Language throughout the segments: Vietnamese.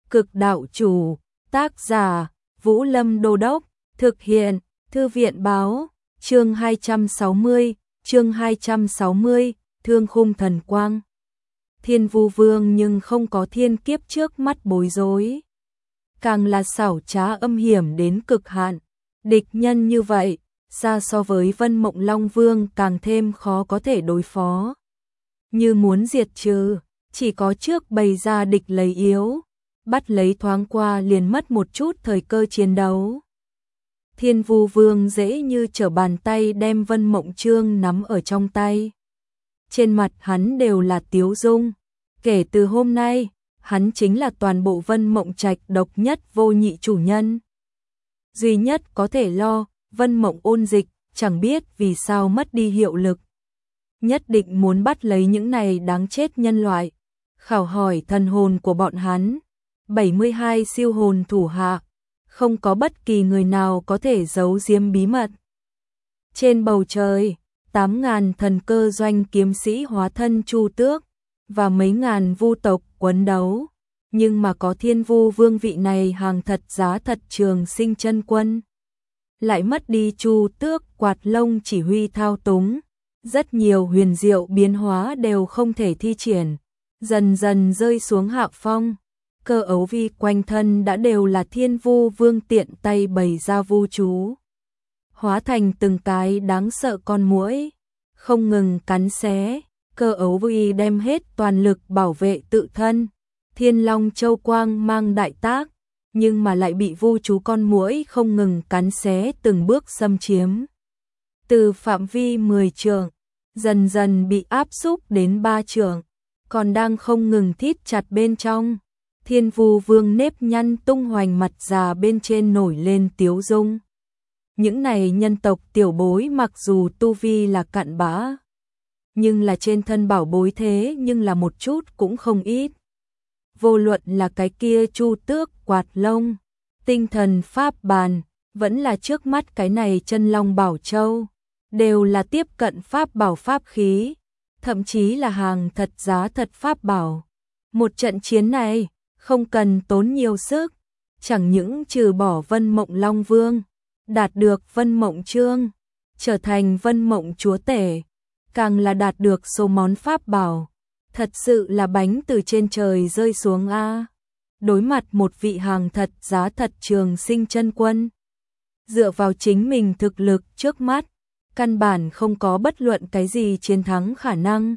Cực đạo chủ, tác giả, Vũ Lâm Đô Đốc, thực hiện, Thư viện báo, chương 260, Thương khung thần quang. Thiên Vu Vương nhưng không có thiên kiếp trước mắt bối rối. Càng là xảo trá âm hiểm đến cực hạn, địch nhân như vậy, xa so với Vân Mộng Long Vương càng thêm khó có thể đối phó. Như muốn diệt trừ, chỉ có trước bày ra địch lấy yếu, bắt lấy thoáng qua liền mất một chút thời cơ chiến đấu. Thiên Vu Vương dễ như trở bàn tay đem Vân Mộng Trương nắm ở trong tay. Trên mặt hắn đều là tiếu dung, kể từ hôm nay, hắn chính là toàn bộ Vân Mộng Trạch độc nhất vô nhị chủ nhân. Duy nhất có thể lo, Vân Mộng ôn dịch, chẳng biết vì sao mất đi hiệu lực. Nhất định muốn bắt lấy những này đáng chết nhân loại, khảo hỏi thần hồn của bọn hắn. 72 siêu hồn thủ hạ, không có bất kỳ người nào có thể giấu giếm bí mật. Trên bầu trời, 8.000 thần cơ doanh kiếm sĩ hóa thân Chu Tước và mấy ngàn vu tộc quấn đấu, nhưng mà có Thiên Vu Vương vị này hàng thật giá thật Trường Sinh chân quân. Lại mất đi Chu Tước quạt lông chỉ huy thao túng, rất nhiều huyền diệu biến hóa đều không thể thi triển, dần dần rơi xuống hạ phong. Cơ ấu vi quanh thân đã đều là Thiên Vu Vương tiện tay bày ra vu chú, hóa thành từng cái đáng sợ con muỗi, không ngừng cắn xé. Cơ ấu vi đem hết toàn lực bảo vệ tự thân, Thiên Long Châu Quang mang đại tác, nhưng mà lại bị vu chú con muỗi không ngừng cắn xé từng bước xâm chiếm. Từ phạm vi 10 trượng, dần dần bị áp xúc đến 3 trượng, còn đang không ngừng thít chặt bên trong. Thiên Vu Vương nếp nhăn tung hoành mặt già bên trên nổi lên tiếu dung. Những này nhân tộc tiểu bối mặc dù tu vi là cặn bã, nhưng là trên thân bảo bối thế nhưng là một chút cũng không ít. Vô luận là cái kia Chu Tước quạt lông, tinh thần pháp bàn, vẫn là trước mắt cái này chân long bảo châu, đều là tiếp cận pháp bảo pháp khí, thậm chí là hàng thật giá thật pháp bảo. Một trận chiến này, không cần tốn nhiều sức, chẳng những trừ bỏ Vân Mộng Long Vương, đạt được Vân Mộng Trương, trở thành Vân Mộng chúa tể, càng là đạt được số món pháp bảo, thật sự là bánh từ trên trời rơi xuống a. Đối mặt một vị hàng thật giá thật Trường Sinh chân quân, dựa vào chính mình thực lực trước mắt, căn bản không có bất luận cái gì chiến thắng khả năng.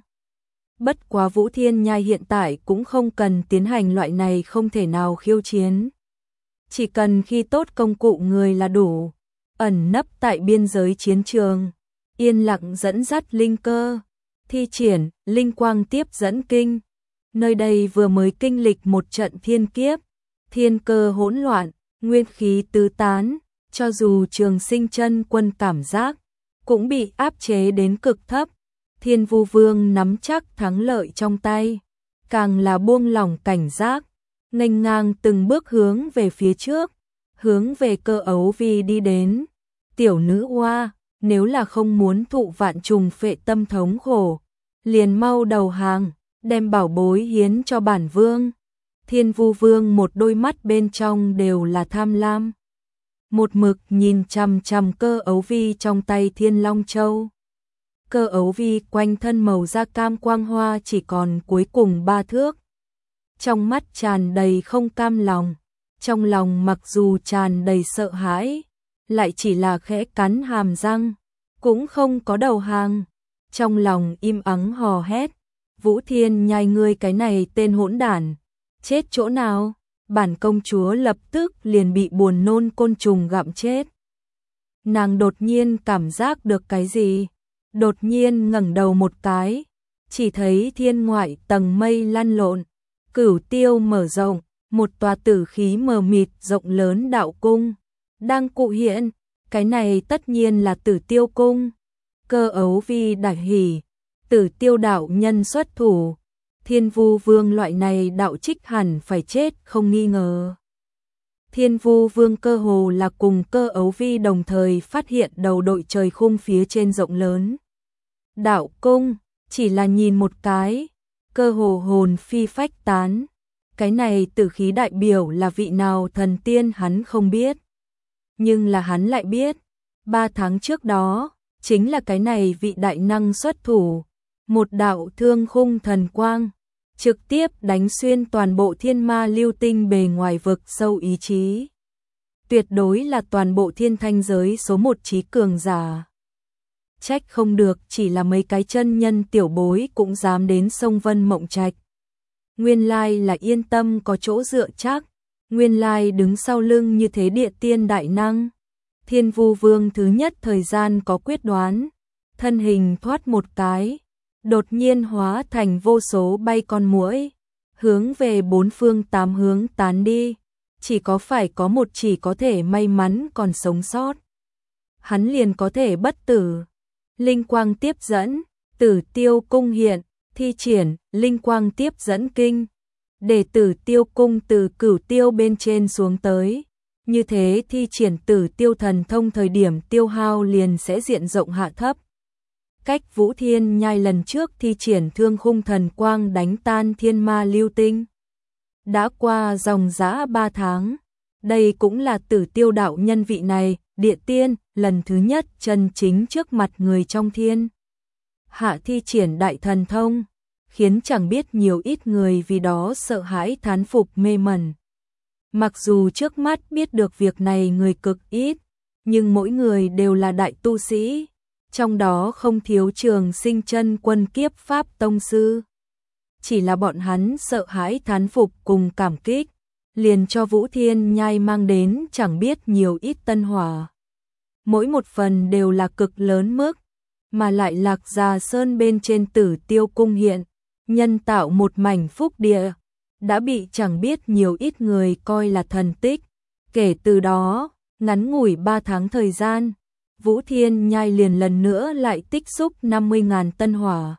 Bất quá Vũ Thiên Nhai hiện tại cũng không cần tiến hành loại này không thể nào khiêu chiến. Chỉ cần khi tốt công cụ người là đủ, ẩn nấp tại biên giới chiến trường, yên lặng dẫn dắt linh cơ, thi triển linh quang tiếp dẫn kinh. Nơi đây vừa mới kinh lịch một trận thiên kiếp, thiên cơ hỗn loạn, nguyên khí tứ tán, cho dù Trường Sinh chân quân cảm giác cũng bị áp chế đến cực thấp. Thiên Vu Vương nắm chắc thắng lợi trong tay, càng là buông lỏng cảnh giác, nghênh ngang từng bước hướng về phía trước, hướng về Cơ ấu vi đi đến. Tiểu nữ oa, nếu là không muốn thụ vạn trùng phệ tâm thống khổ, liền mau đầu hàng, đem bảo bối hiến cho bản vương. Thiên Vu Vương một đôi mắt bên trong đều là tham lam, một mực nhìn chằm chằm Cơ ấu vi trong tay Thiên Long Châu. Cơ ấu vi quanh thân màu da cam quang hoa chỉ còn cuối cùng 3 thước. Trong mắt tràn đầy không cam lòng, trong lòng mặc dù tràn đầy sợ hãi, lại chỉ là khẽ cắn hàm răng, cũng không có đầu hàng. Trong lòng im ắng hò hét, Vũ Thiên Nhai ngươi cái này tên hỗn đản, chết chỗ nào? Bản công chúa lập tức liền bị buồn nôn côn trùng gặm chết. Nàng đột nhiên cảm giác được cái gì? Đột nhiên ngẩng đầu một cái, chỉ thấy thiên ngoại tầng mây lăn lộn, cửu tiêu mở rộng, một tòa tử khí mờ mịt rộng lớn đạo cung đang cụ hiện, cái này tất nhiên là Tử Tiêu cung. Cơ ấu vi đại hỉ, Tử Tiêu đạo nhân xuất thủ, Thiên Vu Vương loại này đạo trích hẳn phải chết không nghi ngờ. Thiên Vu Vương cơ hồ là cùng Cơ ấu vi đồng thời phát hiện đầu đội trời khung phía trên rộng lớn đạo cung, chỉ là nhìn một cái, cơ hồ hồn phi phách tán. Cái này tử khí đại biểu là vị nào thần tiên hắn không biết. Nhưng là hắn lại biết, 3 tháng trước đó, chính là cái này vị đại năng xuất thủ, một đạo thương khung thần quang, trực tiếp đánh xuyên toàn bộ thiên ma lưu tinh bề ngoài vực sâu ý chí. Tuyệt đối là toàn bộ thiên thanh giới số 1 trí cường giả. Trách không được chỉ là mấy cái chân nhân tiểu bối cũng dám đến sông Vân Mộng Trạch. Nguyên lai là yên tâm có chỗ dựa chắc, nguyên lai đứng sau lưng như thế địa tiên đại năng. Thiên Vu Vương thứ nhất thời gian có quyết đoán, thân hình thoát một cái, đột nhiên hóa thành vô số bay con muỗi, hướng về 4 phương 8 hướng tán đi, chỉ có phải có một chỉ có thể may mắn còn sống sót. Hắn liền có thể bất tử. Linh quang tiếp dẫn, Tử Tiêu cung hiện, thi triển linh quang tiếp dẫn kinh, để Tử Tiêu cung từ cửu tiêu bên trên xuống tới. Như thế thi triển Tử Tiêu thần thông thời điểm tiêu hao liền sẽ diện rộng hạ thấp. Cách Vũ Thiên Nhai lần trước thi triển thương khung thần quang đánh tan thiên ma lưu tinh. Đã qua dòng dã 3 tháng, đây cũng là Tử Tiêu đạo nhân vị này, địa tiên, lần thứ nhất chân chính trước mặt người trong thiên. Hạ thi triển đại thần thông, khiến chẳng biết nhiều ít người vì đó sợ hãi thán phục mê mẩn. Mặc dù trước mắt biết được việc này người cực ít, nhưng mỗi người đều là đại tu sĩ, trong đó không thiếu Trường Sinh chân quân kiếp pháp tông sư. Chỉ là bọn hắn sợ hãi thán phục cùng cảm kích, liền cho Vũ Thiên Nhai mang đến chẳng biết nhiều ít tân hỏa. Mỗi một phần đều là cực lớn mức, mà lại Lạc Già Sơn bên trên Tử Tiêu cung hiện, nhân tạo một mảnh phúc địa, đã bị chẳng biết nhiều ít người coi là thần tích. Kể từ đó, ngắn ngủi 3 tháng thời gian, Vũ Thiên Nhai liền lần nữa lại tích xúc 50.000 tân hỏa.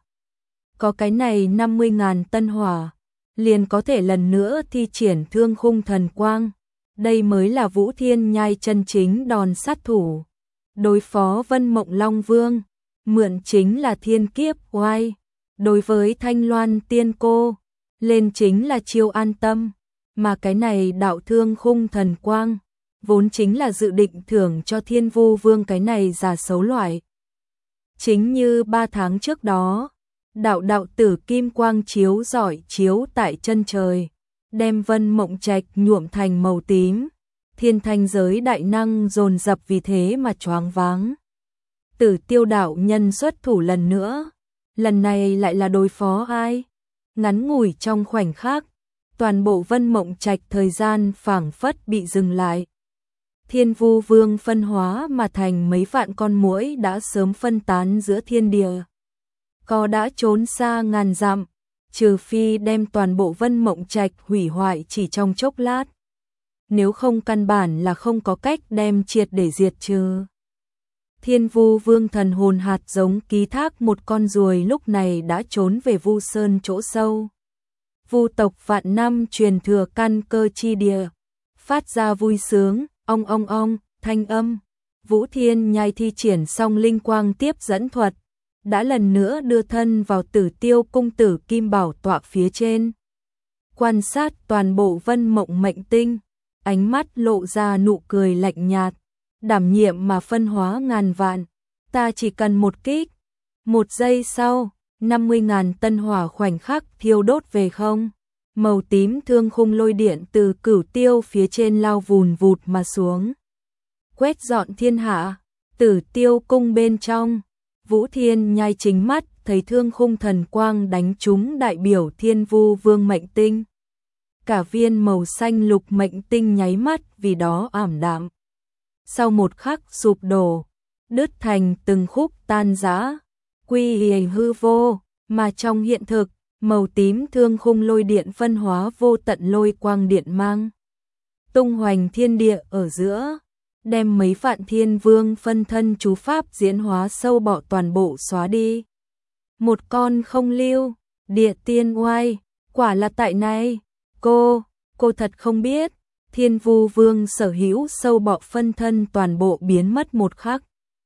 Có cái này 50.000 tân hỏa, liền có thể lần nữa thi triển thương khung thần quang. Đây mới là Vũ Thiên Nhai chân chính đòn sát thủ. Đối phó Vân Mộng Long Vương, mượn chính là thiên kiếp oai. Đối với Thanh Loan tiên cô, lên chính là chiêu an tâm. Mà cái này đạo thương khung thần quang, vốn chính là dự định thưởng cho Thiên Vu Vương cái này giả xấu loại. Chính như 3 tháng trước đó, đạo tử kim quang chiếu rọi chiếu tại chân trời, đem Vân Mộng Trạch nhuộm thành màu tím. Thiên thanh giới đại năng dồn dập vì thế mà choáng váng. Tử Tiêu đạo nhân xuất thủ lần nữa, lần này lại là đối phó ai? Ngắn ngủi trong khoảnh khắc, toàn bộ Vân Mộng Trạch thời gian phảng phất bị dừng lại. Thiên Vu Vương phân hóa mà thành mấy vạn con muỗi đã sớm phân tán giữa thiên địa. Có đã trốn xa ngàn dặm, trừ phi đem toàn bộ Vân Mộng Trạch hủy hoại chỉ trong chốc lát. Nếu không căn bản là không có cách đem triệt để diệt trừ. Thiên Vu Vương thần hồn hạt giống ký thác một con ruồi lúc này đã trốn về Vu Sơn chỗ sâu. Vu tộc vạn năm truyền thừa căn cơ chi địa, phát ra vui sướng, ong ong ong, thanh âm. Vũ Thiên Nhai thi triển xong linh quang tiếp dẫn thuật, đã lần nữa đưa thân vào Tử Tiêu cung tử kim bảo tọa phía trên. Quan sát toàn bộ Vân Mộng mệnh tinh, ánh mắt lộ ra nụ cười lạnh nhạt, đảm nhiệm mà phân hóa ngàn vạn, ta chỉ cần một kích. 1 giây sau, 50.000 tân hỏa khoảnh khắc thiêu đốt về không. Màu tím thương khung lôi điện từ cửu tiêu phía trên lao vùn vụt mà xuống. Quét dọn thiên hạ, Tử Tiêu cung bên trong, Vũ Thiên Nhai chính mắt thấy thương khung thần quang đánh trúng đại biểu Thiên Vu Vương mệnh tinh. Cả viên màu xanh lục mệnh tinh nháy mắt vì đó ảm đạm. Sau một khắc sụp đổ, đứt thành từng khúc tan rã, quy hiền hư vô, mà trong hiện thực, màu tím thương khung lôi điện phân hóa vô tận lôi quang điện mang. Tung hoành thiên địa ở giữa, đem mấy vạn thiên vương phân thân chú pháp diễn hóa sâu bọ toàn bộ xóa đi. Một con không lưu, địa tiên oai, quả là tại này. Cô thật không biết, Thiên Vu Vương sở hữu sâu bọ phân thân toàn bộ biến mất một khắc.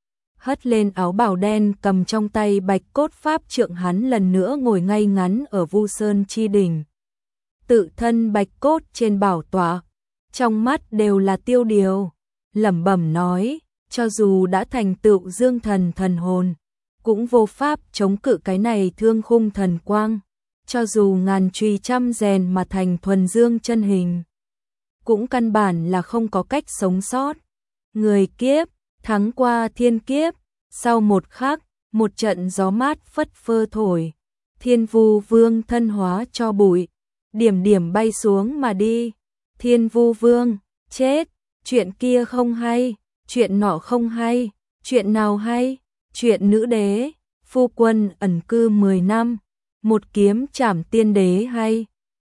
Hất lên áo bào đen cầm trong tay bạch cốt pháp trượng hắn lần nữa ngồi ngay ngắn ở Vu Sơn chi đỉnh. tự thân bạch cốt trên bảo tọa, trong mắt đều là tiêu điều, lẩm bẩm nói, cho dù đã thành tựu dương thần thần hồn, cũng vô pháp chống cự cái này thương khung thần quang, cho dù ngàn chùy trăm rèn mà thành thuần dương chân hình, cũng căn bản là không có cách sống sót. Người kiếp, thắng qua thiên kiếp, sau một khắc, một trận gió mát phất phơ thổi, Thiên Vu Vương thân hóa cho bụi, điểm điểm bay xuống mà đi. Thiên Vu Vương, chết, chuyện kia không hay, chuyện nọ không hay, chuyện nào hay, chuyện nữ đế, phu quân ẩn cư 10 năm, một kiếm trảm tiên đế hay.